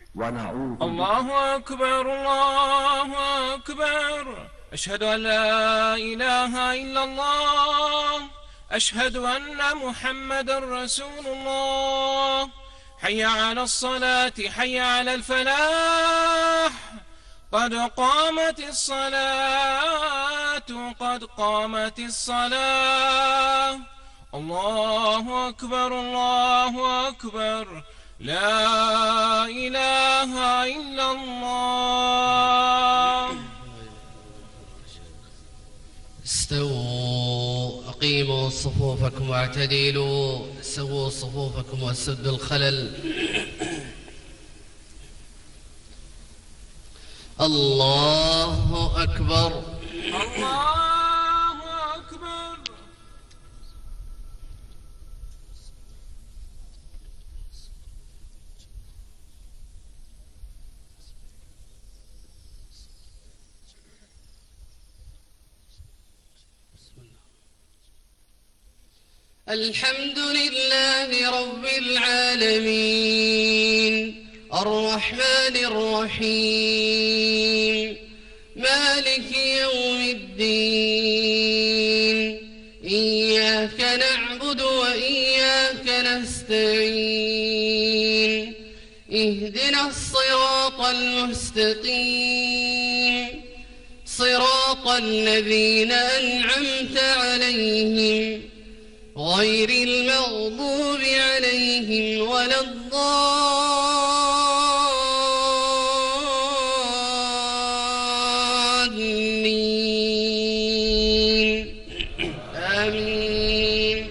ونعوذ الله أكبر الله أكبر. أشهد أن لا إله إلا الله. أشهد أن محمدا رسول الله. حي على الصلاة حي على الفلاح. قد قامت الصلاة قد قامت الصلاة. الله أكبر الله أكبر. لا إله إلا الله. استووا أقيموا صفوفكم واعتدلوا. سووا صفوفكم وسدوا الخلل. الله أكبر الله أكبر. الحمد لله رب العالمين الرحمن الرحيم مالك يوم الدين. إياك نعبد وإياك نستعين. اهدنا الصراط المستقيم صراط الذين أنعمت عليهم غير المغضوب عليهم ولا الضالين. آمين.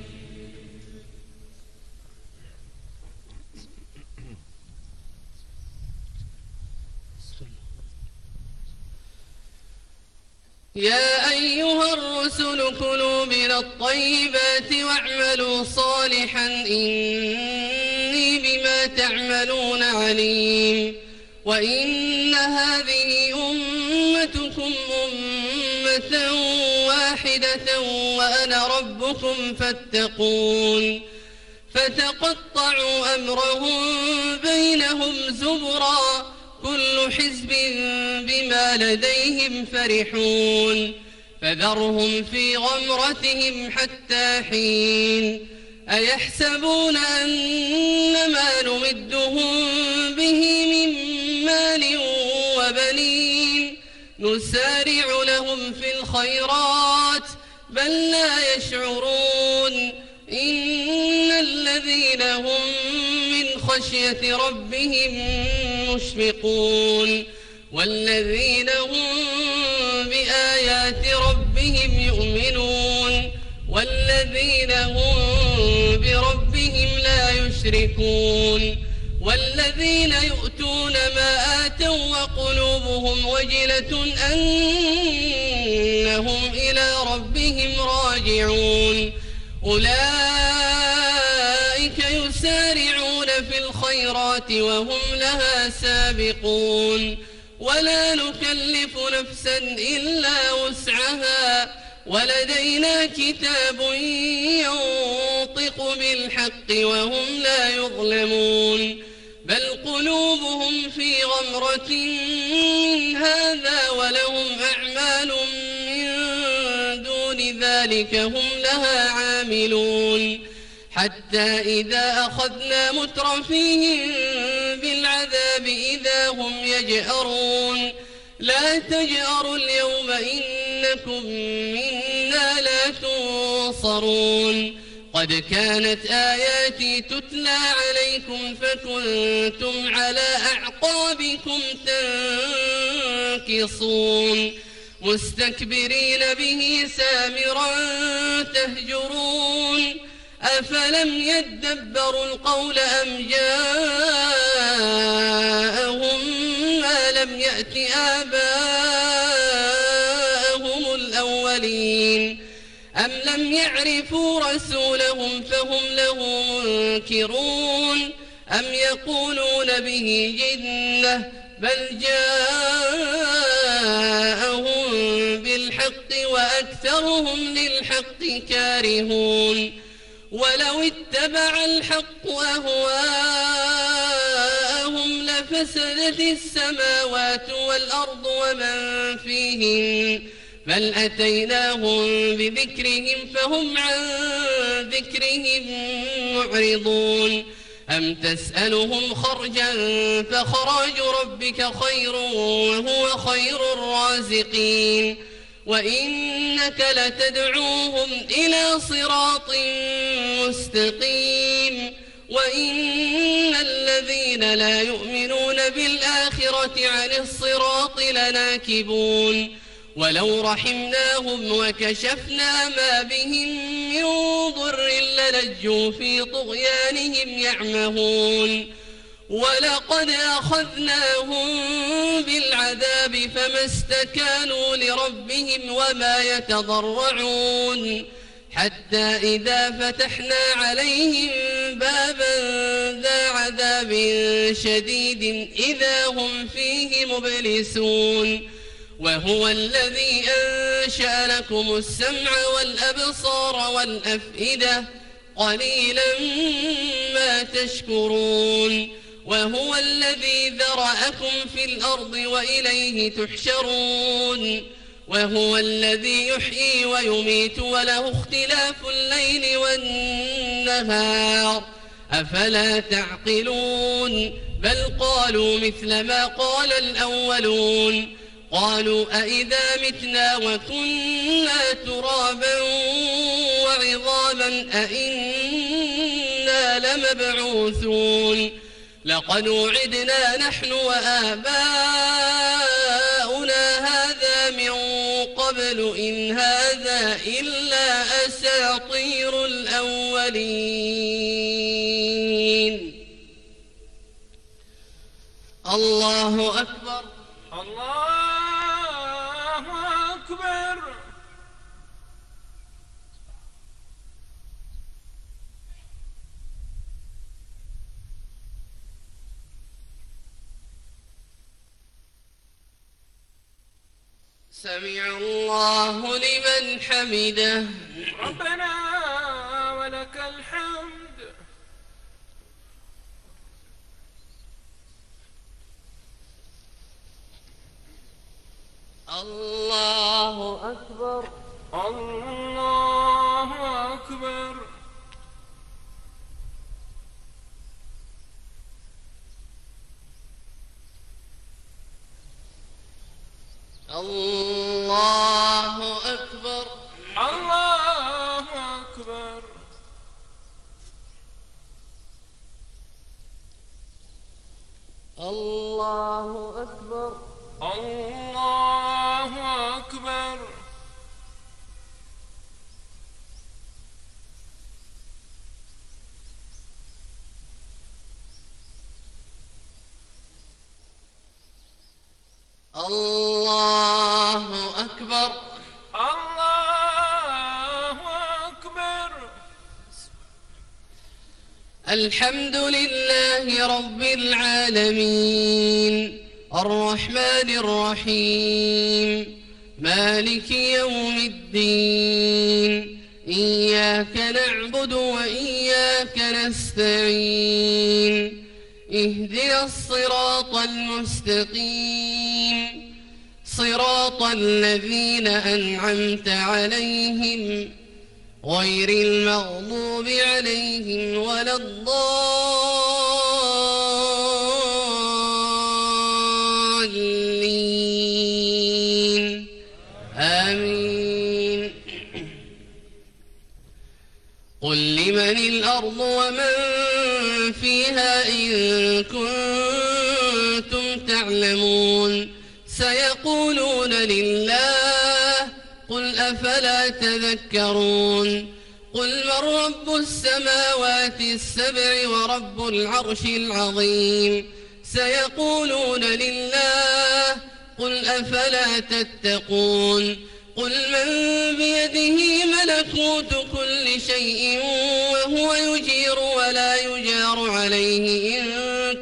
يا أيها الرسل كلوا من الطيبات واعملوا صالحا إني بما تعملون عليم. وإن هذه أمتكم أمة واحدة وأنا ربكم فاتقون. فتقطعوا أمرهم بينهم زبرا كل حزب بما لديهم فرحون. فذرهم في غمرتهم حتى حين. أيحسبون أن ما نمدهم به من مال وبنين نسارع لهم في الخيرات بل لا يشعرون. إن الذين هم من خشية ربهم مشفقون والذين هم بآيات ربهم يؤمنون والذين هم بربهم لا يشركون والذين يؤتون ما آتوا وقلوبهم وجلة أنهم إلى ربهم راجعون. أولئك يسارعون في الخيرات وهم لها سابقون. ولا نكلف نفسا إلا وسعها ولدينا كتاب ينطق بالحق وهم لا يظلمون. بل قلوبهم في غمرة من هذا ولهم أعمال من دون ذلك هم لها عاملون. حتى إذا أخذنا مترفيهم بالعذاب إذا هم يجأرون. لا تجأروا اليوم إنكم منا لا تنصرون. قد كانت آياتي تتلى عليكم فكنتم على أعقابكم تنكصون. مستكبرين به سامرا تهجرون. أفلم يدبروا القول أم جاءهم ما لم يأت آباءهم الأولين. أم لم يعرفوا رسولهم فهم له منكرون. أم يقولون به جنة بل جاءهم بالحق وأكثرهم للحق كارهون. ولو اتبع الحق أهواءهم لفسدت السماوات والأرض ومن فيهن بل أتيناهم بذكرهم فهم عن ذكرهم معرضون أم تسألهم خرجا فخراج ربك خير وهو خير الرازقين وإنك لتدعوهم إلى صراط مستقيم وإن الذين لا يؤمنون بالآخرة عن الصراط لناكبون ولو رحمناهم وكشفنا ما بهم من ضر للجوا في طغيانهم يعمهون ولقد أخذناهم بالعذاب فما استكانوا لربهم وما يتضرعون حتى إذا فتحنا عليهم بابا ذا عذاب شديد إذا هم فيه مبلسون وهو الذي أنشأ لكم السمع والأبصار والأفئدة قليلا ما تشكرون وهو الذي ذرأكم في الأرض وإليه تحشرون وهو الذي يحيي ويميت وله اختلاف الليل والنهار أفلا تعقلون بل قالوا مثل ما قال الأولون قالوا أئذا متنا وكنا ترابا وعظاما أئنا لمبعوثون لقد وعدنا نحن وآباؤنا هذا من قبل إن هذا إلا أساطير الأولين. الله أكبر. الله أكبر. سمع الله لمن حمده. ربنا ولك الحمد. الله أكبر. الله أكبر. الله أكبر. الله أكبر. الله أكبر. الله أكبر. الله أكبر. الله أكبر. الحمد لله رب العالمين الرحمن الرحيم مالك يوم الدين إياك نعبد وإياك نستعين اهدنا الصراط المستقيم صراط الذين أنعمت عليهم غير المغضوب عليهم ولا الضالين آمين. قل لمن الأرض ومن فيها إن كنتم تعلمون سيقولون لله قل أفلا تذكرون قل من رب السماوات السبع ورب العرش العظيم سيقولون لله قل أفلا تتقون قل من بيده ملكوت كل شيء وهو يجير ولا يجار عليه إن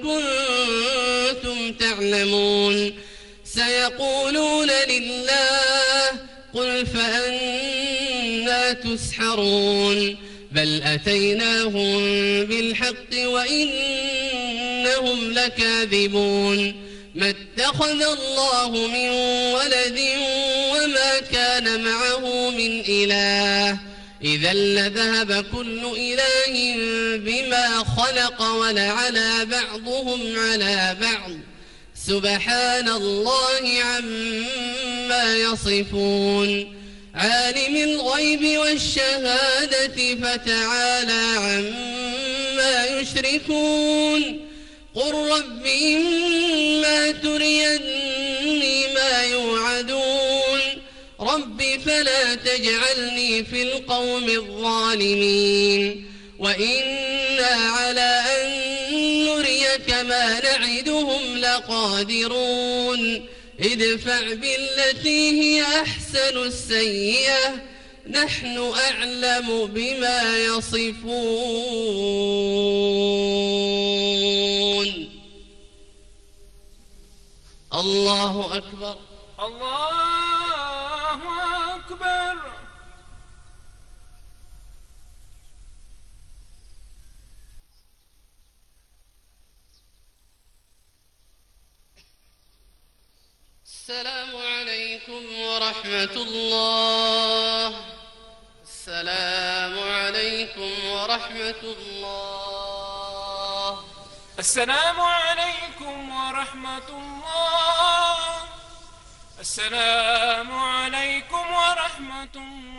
كنتم تعلمون سيقولون لله قل فأنى تسحرون بل أتيناهم بالحق وإنهم إنهم لكاذبون ما اتخذ الله من ولد وما كان معه من إله إذا لذهب كل إله بما خلق ولعلى بعضهم على بعض سبحان الله عما يصفون عالم الغيب والشهادة فتعالى عما يشركون قل رب إما تريني ما يوعدون رب فلا تجعلني في القوم الظالمين وإنا على أن نريك ما نعدهم لقادرون ادفع بالتي هي أحسن السيئة نحن أعلم بما يصفون الله أكبر الله أكبر. السلام عليكم ورحمة الله. السلام عليكم ورحمة الله. السلام عليكم ورحمة الله. السلام عليكم ورحمة الله.